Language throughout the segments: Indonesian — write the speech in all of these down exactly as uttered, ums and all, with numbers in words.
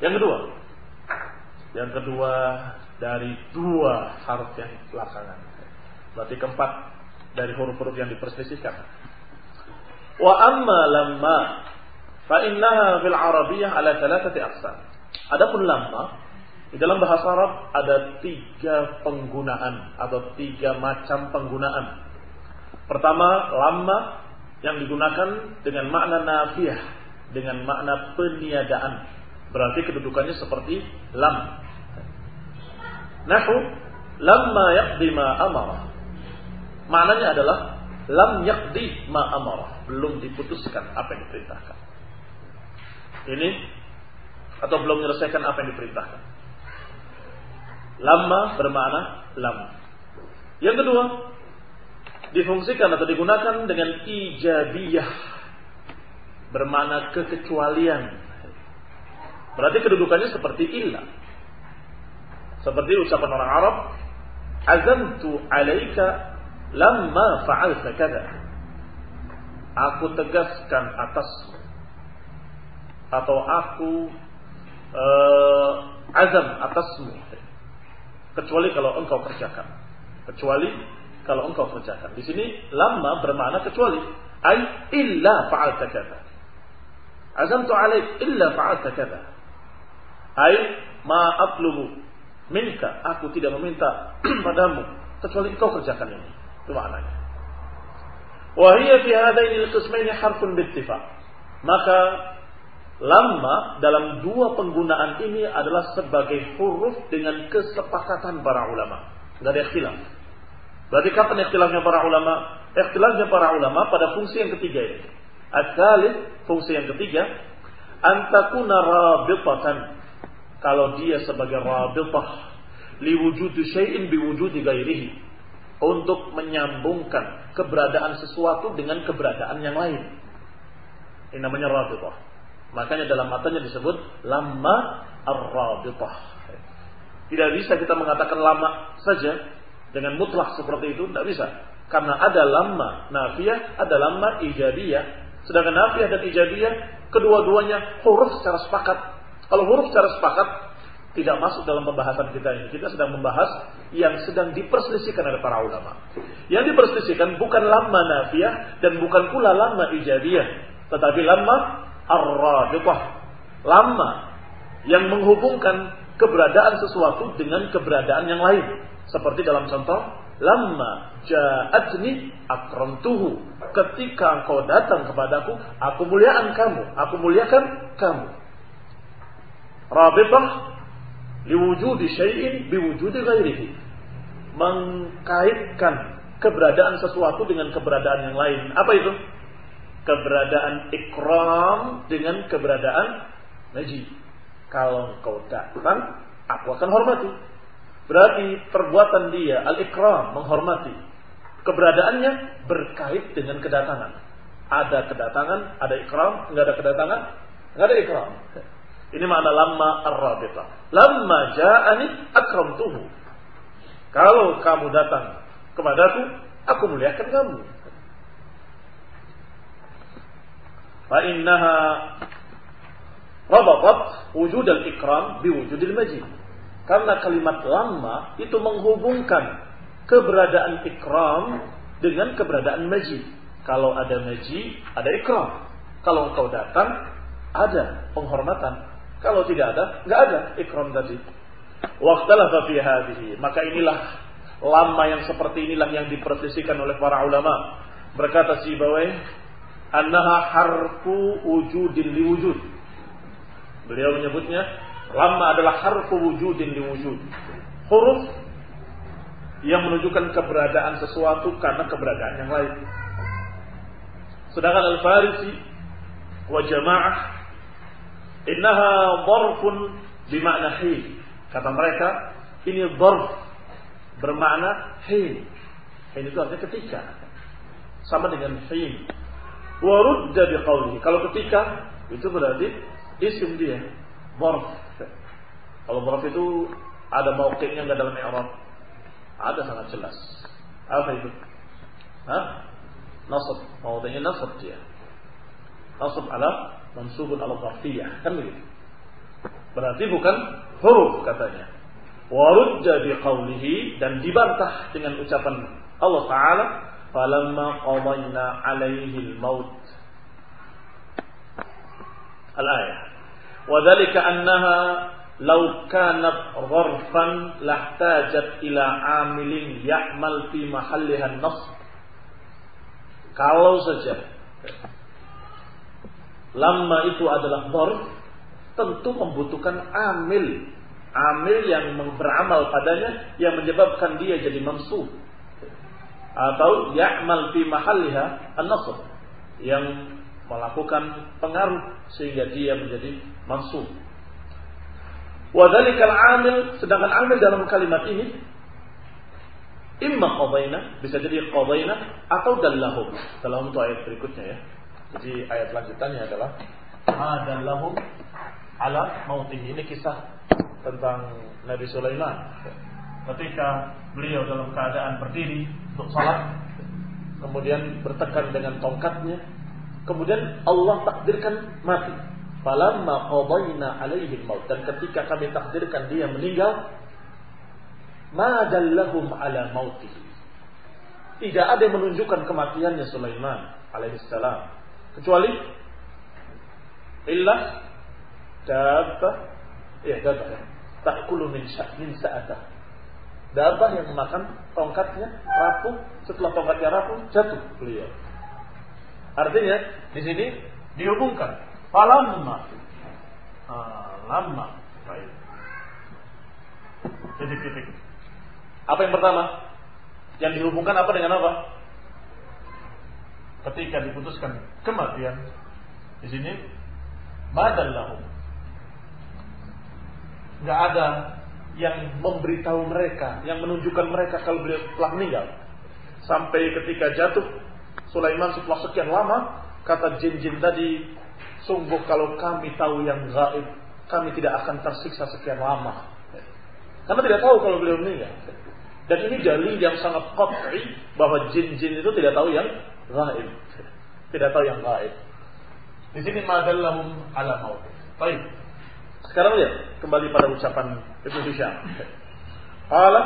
Yang kedua, yang kedua dari dua harf yang belakangan. Berarti keempat dari huruf-huruf yang diperselisihkan. Wa amma lamma fa innaha fil arabiyyah ala thalathati aqsam. Adapun lamma di dalam bahasa Arab ada tiga penggunaan atau tiga macam penggunaan. Pertama, lamma yang digunakan dengan makna nafiyah, dengan makna peniadaan. Berarti kedudukannya seperti lam. Nahu lamma yaqdi ma amara. Maknanya adalah lam yaqdi ma amara, belum diputuskan apa yang diperintahkan. Ini atau belum menyelesaikan apa yang diperintahkan. Lamma bermakna lam. Yang kedua, difungsikan atau digunakan dengan ijabiyah, bermakna kekecualian. Berarti kedudukannya seperti illa. Seperti ucapan orang Arab, azamtu alaika lamma fa'alta kada. Aku tegaskan atasmu, atau aku uh, azam atasmu, kecuali kalau engkau kerjakan. Kecuali kalau engkau kerjakan. Di sini lamma bermakna kecuali, ay illa fa'alta kada. Azamtu alaik illa fa'alta kada. Ay ma atlubu minka, aku tidak meminta padamu kecuali engkau kerjakan ini. Itu maknanya. Wa hiya fi hadaini al-qismaini harfun bittifaq. Maka lamma dalam dua penggunaan ini adalah sebagai huruf dengan kesepakatan para ulama. Enggak ada ikhtilaf. Berarti kapan ikhtilafnya para ulama? Ikhtilafnya para ulama pada fungsi yang ketiga ini. Ats-tsalits, fungsi yang ketiga, antakuna rabitatan. Kalau dia sebagai rabitah liwujudi syai'in biwujudi ghairihi, untuk menyambungkan keberadaan sesuatu dengan keberadaan yang lain. Ini namanya rabitah. Makanya dalam matanya disebut lamma ar-rabitah. Tidak bisa kita mengatakan lama saja dengan mutlak seperti itu, tidak bisa. Karena ada lamma nafiyah, ada lamma ijabiyah. Sedangkan nafiyah dan ijabiyah kedua-duanya huruf secara sepakat. Kalau huruf secara sepakat tidak masuk dalam pembahasan kita ini. Kita sedang membahas yang sedang diperselisihkan oleh para ulama. Yang diperselisihkan bukan lamma nafiyah dan bukan pula lamma ijabiyah, tetapi lamma ar-rabitah. Lamma yang menghubungkan keberadaan sesuatu dengan keberadaan yang lain. Seperti dalam contoh, lamma ja'atni akramtuhu. Ketika engkau datang kepadaku, aku muliakan kamu, aku muliakan kamu. Rabitah liwujudi syai'in biwujudi ghairihi, mengkaitkan keberadaan sesuatu dengan keberadaan yang lain. Apa itu? Keberadaan ikram dengan keberadaan maji. Kalau engkau datang, aku akan hormati. Berarti perbuatan dia al-ikram, menghormati. Keberadaannya berkait dengan kedatangan. Ada kedatangan, ada ikram. Enggak ada kedatangan, enggak ada ikram. Ini makna lamma ar-rabitah. Lamma ja'ani akramtuhu. Kalau kamu datang kepadaku, aku muliakan kamu. Fa innaha rabatat wujud al-ikram biwujud al-majid. Karena kalimat lamma itu menghubungkan keberadaan ikram dengan keberadaan majid. Kalau ada majid, ada ikram. Kalau engkau datang, ada penghormatan. Kalau tidak ada, enggak ada ikram tadi. Waqtalafa fi hadhihi. Maka inilah lamma yang seperti inilah yang diperselisihkan oleh para ulama. Berkata Sibawayh, annaha harfu wujudin liwujud. Beliau menyebutnya lamma adalah harfu wujudin liwujud. Huruf yang menunjukkan keberadaan sesuatu karena keberadaan yang lain. Sedangkan Al-Farisi wa jamaah innaha dharfun bimakna hin. Kata mereka, ini dharf bermakna hin. Hin itu artinya ketika. Sama dengan hin. Wa rudda biqaulihi. Kalau ketika itu berarti isim dia, dharf. Kalau dharf itu ada mauqifnya enggak dalam i'rab? Ada, sangat jelas. Apa itu? Hah? Nasab. Mauqifnya nasab dia. Nasab ala mansubun ala dharfiyah, kan begitu. Berarti bukan huruf katanya. Warujja biqaulihi, dan dibantah dengan ucapan Allah Ta'ala, falamma qadayna alaihi al-maut. Al-ayah. Wa dzalika annaha law kanat gharfan lahtajat ila amilin ya'mal fi mahalliha an-nasb. Kalau saja lamma itu adalah dharf, tentu membutuhkan amil, amil yang beramal padanya yang menyebabkan dia jadi mansub, atau ya'mal fi mahalliha an-nasb, yang melakukan pengaruh sehingga dia menjadi mansub. Wa dzalikal amil, sedangkan amil dalam kalimat ini imma qadaina, bisa jadi qadaina atau dallahum. Dalam untuk ayat berikutnya ya. Jadi ayat lanjutannya adalah adallahum ala mautihi. Ini kisah tentang Nabi Sulaiman ketika beliau dalam keadaan berdiri untuk salat, kemudian bertekan dengan tongkatnya, kemudian Allah takdirkan mati. Falamma qadaina alaihi al-maut, dan ketika kami takdirkan dia meninggal, ma dallahum ala mautihi, tidak ada yang menunjukkan kematiannya Sulaiman alaihissalam kecuali illa dabbah, ya dabbah ya, ta'kulu min min sa'atah, dabbah yang memakan tongkatnya, rapuh, setelah tongkatnya rapuh jatuh beliau. Artinya di sini dihubungkan falamma, ah, lama, baik, titik-titik. Apa yang pertama? Yang dihubungkan apa dengan apa? Ketika diputuskan kematian, di sini madallahu. Enggak ada yang memberitahu mereka, yang menunjukkan mereka kalau beliau telah meninggal. Sampai ketika jatuh Sulaiman setelah sekian lama, kata jin-jin tadi, sungguh kalau kami tahu yang gaib, kami tidak akan tersiksa sekian lama. Karena tidak tahu kalau beliau meninggal. Dan ini dalil yang sangat qat'i bahwa jin-jin itu tidak tahu yang gaib, tidak tahu yang gaib. Di sini madallahum ala maut. Baik. Sekarang lihat kembali pada ucapan Ibnu Hisham. Qala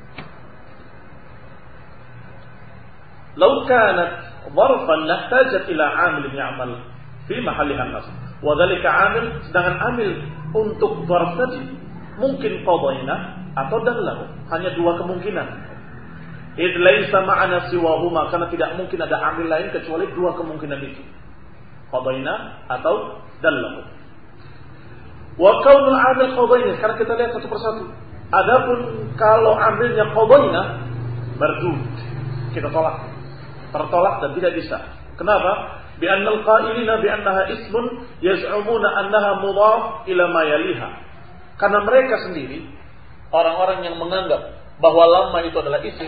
law kanat dharfan lahtajat ila 'amil ya'mal fi mahalliha an-nasb. Wa dzalika 'amil, sedangkan amil untuk dharf tadi mungkin qadaina atau dallahu, hanya dua kemungkinan. Id laisa ma'ana siwahuma, karena tidak mungkin ada amil lain kecuali dua kemungkinan itu, qadaina atau dallahu. Wa kaunul amil qadaina, sekarang kita lihat satu persatu. Adapun kalau amilnya qadaina, mardud, kita tolak, tertolak dan tidak bisa. Kenapa? Bi annal qailina bi annaha ismun yaz'umuna annaha mudhaf ila ma yaliha. Karena mereka sendiri, orang-orang yang menganggap bahwa lamma itu adalah isim,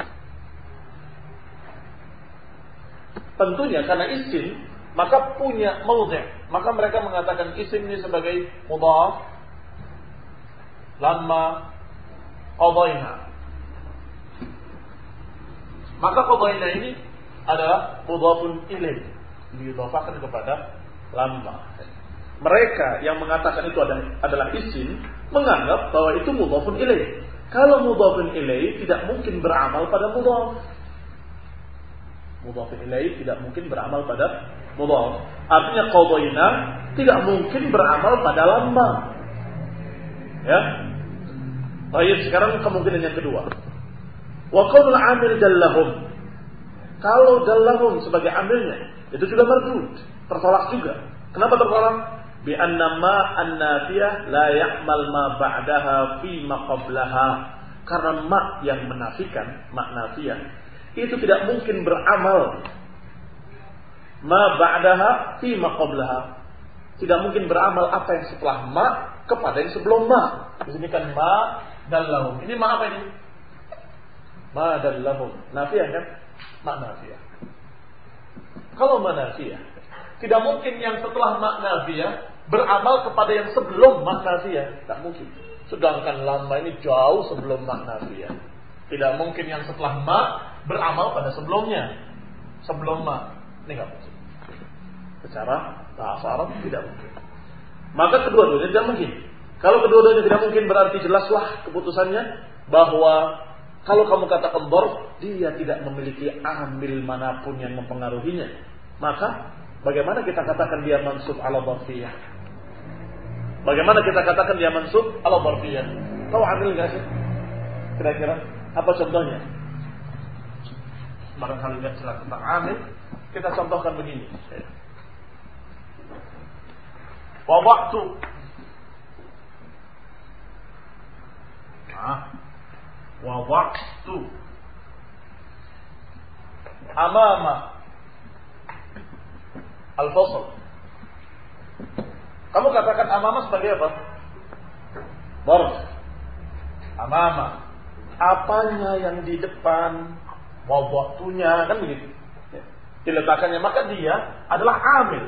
tentunya karena isim maka punya maudhi', maka mereka mengatakan isim ini sebagai mudhaf, lamma qadaina. Maka qadaina ini adalah mudhafun ilaih, didhafahkan kepada lamma. Mereka yang mengatakan itu adalah isim menganggap bahwa itu mudhafun ilaih. Kalau mudhafun ilaih tidak mungkin beramal pada mudhaf. Mudhafun ilaih tidak mungkin beramal pada mudhaf. Artinya qadaina tidak mungkin beramal pada lamma. Ya. Baik, sekarang kemungkinan yang kedua. Wa qaulul 'amil dallahum. Kalau dallahum sebagai amilnya, itu juga mardud, tertolak juga. Kenapa tertolak? Bi anna ma an-nafiyah la ya'mal ma ba'daha fi ma qablaha. Karena ma yang menafikan, ma nafiyah, itu tidak mungkin beramal ma ba'daha fi ma qablaha. Tidak mungkin beramal apa yang setelah ma kepada yang sebelum ma. Di sini kan ma dallahum. Ini ma apa ini? Ma dallahum. Nafiyah kan? Ma nafiyah. Kalau ma nafiyah, tidak mungkin yang setelah ma nafiyah beramal kepada yang sebelum maknafiyah, tak mungkin. Sedangkan lama ini jauh sebelum maknafiyah. Tidak mungkin yang setelah ma beramal pada sebelumnya. Sebelum ma, ini nggak mungkin. Secara bahasa Arab tidak mungkin. Maka kedua-duanya tidak mungkin. Kalau kedua-duanya tidak mungkin, berarti jelaslah keputusannya bahwa kalau kamu katakan dhorf, dia tidak memiliki amil manapun yang mempengaruhinya. Maka bagaimana kita katakan dia mansub ala dharfiyah? Bagaimana kita katakan dia mansub ala dharfiyah? Tahu amil enggak sih? Kira-kira apa contohnya? Barangkali enggak jelas tentang amil, kita contohkan begini. Wada'tu. Ah. Wada'tu amama al-fasl. Kamu katakan amama sebagai apa? Dharf. Amama, apanya yang di depan, wada'tunya, kan begitu. Diletakkannya, maka dia adalah amil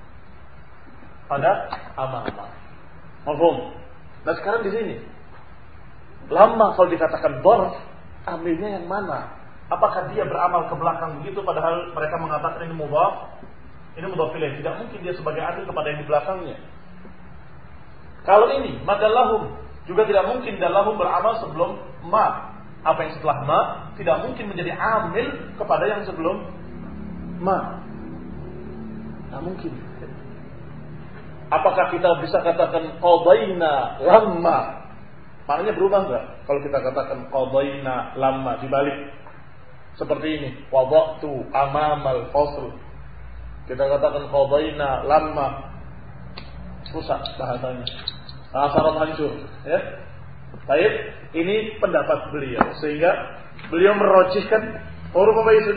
pada amama. Mafhum? Nah sekarang di sini lama kalau dikatakan dhorf, amilnya yang mana? Apakah dia beramal ke belakang begitu padahal mereka mengatakan ini mudhaf, ini mudhaf ilaih? Tidak mungkin dia sebagai amil kepada yang di belakangnya. Kalau ini madallahum, juga tidak mungkin dallahum beramal sebelum ma. Apa yang setelah ma tidak mungkin menjadi amil kepada yang sebelum ma. Tidak mungkin. Apakah kita bisa katakan qadaina lamma? Maknanya berubah enggak? Kalau kita katakan qadaina lamma dibalik seperti ini, wada'tu amamal fasl. Kita katakan qadaina lamma, rusak bahasanya. Asarat hancur, ya. Baik, ini pendapat beliau sehingga beliau merojihkan huruf apa itu?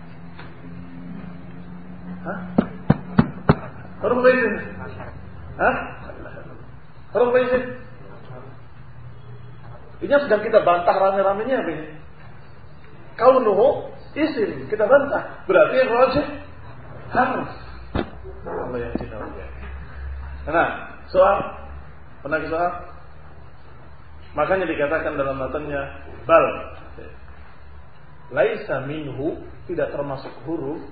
Hah? Huruf apa itu? Hah? Huruf apa itu? Ini yang sedang kita bantah rame-ramenya apa ini? Kaunuhu isim, kita bantah. Berarti rajih harf. Allah yang cinta. Nah, soal, pernah soal? Makanya dikatakan dalam matanya bal, laisa minhu, tidak termasuk huruf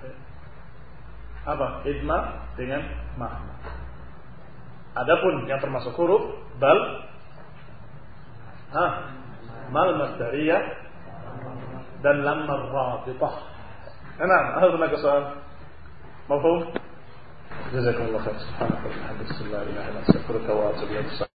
apa? Idma dengan ma. Adapun yang termasuk huruf bal, ha, mal masdariyah dan lam marratithah. Nah, ada mana soal? Mafhum? Jazakallahu khairan. Subhanallah. Alhamdulillah. La ilaha illa anta astaghfiruka wa atubu ilaik.